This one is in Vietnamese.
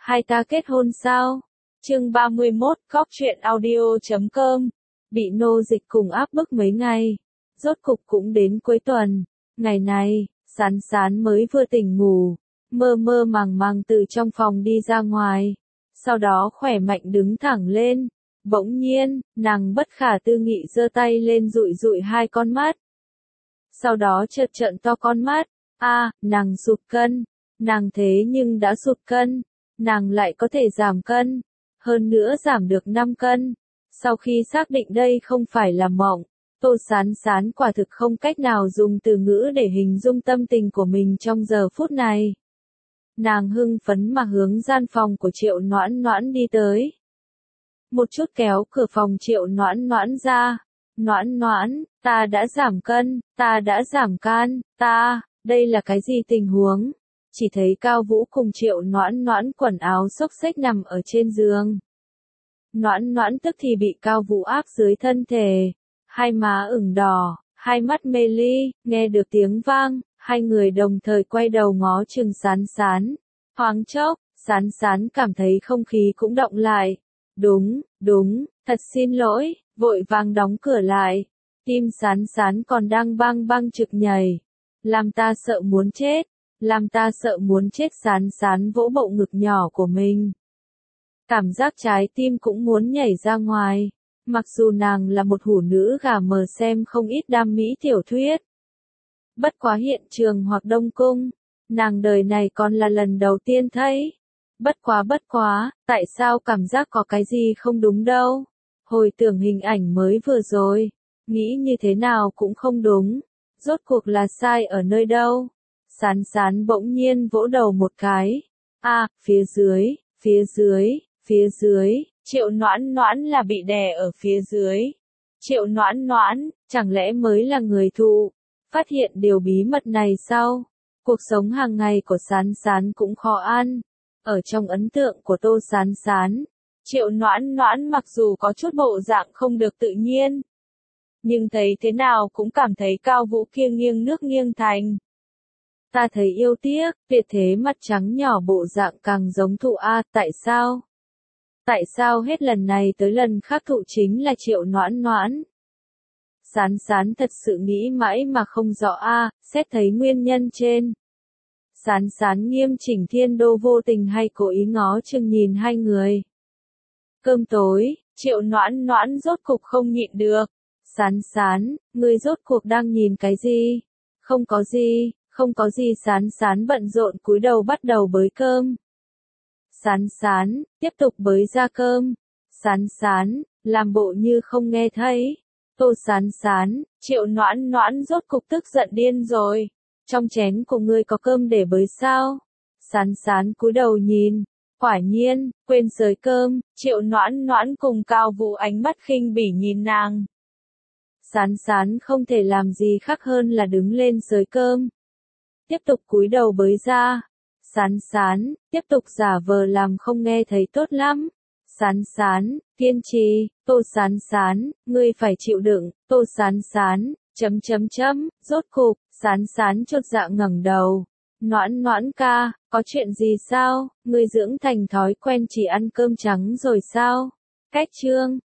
hai ta kết hôn sao? Chương 31, Cóc truyện audio.com. Bị nô dịch cùng áp bức mấy ngày, rốt cục cũng đến cuối tuần. Ngày này, Sán Sán mới vừa tỉnh ngủ, mơ mơ màng màng từ trong phòng đi ra ngoài, sau đó khỏe mạnh đứng thẳng lên. Bỗng nhiên, nàng bất khả tư nghị giơ tay lên dụi dụi hai con mắt. Sau đó chợt trợn to con mắt, nàng sụt cân, nàng thế nhưng đã sụt cân, nàng lại có thể giảm cân, hơn nữa giảm được 5 cân. Sau khi xác định đây không phải là mộng, Tô Sán Sán quả thực không cách nào dùng từ ngữ để hình dung tâm tình của mình trong giờ phút này. Nàng hưng phấn mà hướng gian phòng của Triệu Noãn Noãn đi tới. Một chút kéo cửa phòng Triệu Noãn Noãn ra. Noãn Noãn, ta đã giảm cân, ta đã giảm cân, đây là cái gì tình huống? Chỉ thấy Cao Vũ cùng Triệu Noãn Noãn quần áo xốc xếch nằm ở trên giường. Noãn Noãn tức thì bị Cao Vũ áp dưới thân thể, hai má ửng đỏ, hai mắt mê ly, nghe được tiếng vang, hai người đồng thời quay đầu ngó chừng Sán Sán. Thoáng chốc, Sán Sán cảm thấy không khí cũng động lại. Đúng, thật xin lỗi, vội vàng đóng cửa lại. Tim Sán Sán còn đang bang bang trực nhảy. Làm ta sợ muốn chết, Sán Sán vỗ bộ ngực nhỏ của mình. Cảm giác trái tim cũng muốn nhảy ra ngoài. Mặc dù nàng là một hủ nữ gà mờ xem không ít đam mỹ tiểu thuyết. Bất quá hiện trường hoặc Đông Cung, nàng đời này còn là lần đầu tiên thấy. Bất quá, tại sao cảm giác có cái gì không đúng đâu? Hồi tưởng hình ảnh mới vừa rồi, nghĩ như thế nào cũng không đúng. Rốt cuộc là sai ở nơi đâu? Sán Sán bỗng nhiên vỗ đầu một cái. Phía dưới, Triệu Noãn Noãn là bị đè ở phía dưới. Triệu Noãn Noãn, chẳng lẽ mới là người thụ phát hiện điều bí mật này sao? Cuộc sống hàng ngày của Sán Sán cũng khó ăn. Ở trong ấn tượng của Tô Sán Sán, Triệu Noãn Noãn mặc dù có chút bộ dạng không được tự nhiên, nhưng thấy thế nào cũng cảm thấy Cao Vũ kia nghiêng nước nghiêng thành. Ta thấy yêu tiếc, tuyệt thế mặt trắng nhỏ bộ dạng càng giống thụ tại sao? Tại sao hết lần này tới lần khác thụ chính là Triệu Noãn Noãn? Sán Sán thật sự nghĩ mãi mà không rõ xét thấy nguyên nhân trên. Sán Sán nghiêm chỉnh thiên đô vô tình hay cố ý ngó chừng nhìn hai người. Cơm tối, Triệu Noãn Noãn rốt cục không nhịn được. Sán Sán, ngươi rốt cuộc đang nhìn cái gì? Không có gì Sán Sán bận rộn cúi đầu bắt đầu bới cơm. Sán Sán, tiếp tục bới ra cơm. Sán Sán, làm bộ như không nghe thấy. Tô Sán Sán, Triệu Noãn Noãn rốt cục tức giận điên rồi. Trong chén của ngươi có cơm để bới sao? Sán Sán cúi đầu nhìn, quả nhiên, quên xới cơm. Triệu Noãn Noãn cùng Cao Vũ ánh mắt khinh bỉ nhìn nàng. Sán Sán không thể làm gì khác hơn là đứng lên xới cơm. Tiếp tục cúi đầu bới ra. Sán Sán, tiếp tục giả vờ làm không nghe thấy tốt lắm. Sán Sán, kiên trì. Tô Sán Sán, ngươi phải chịu đựng. Tô Sán Sán, rốt cục, Sán Sán chột dạ ngẩng đầu. Noãn Noãn ca, có chuyện gì sao? Ngươi dưỡng thành thói quen chỉ ăn cơm trắng rồi sao? Cách chương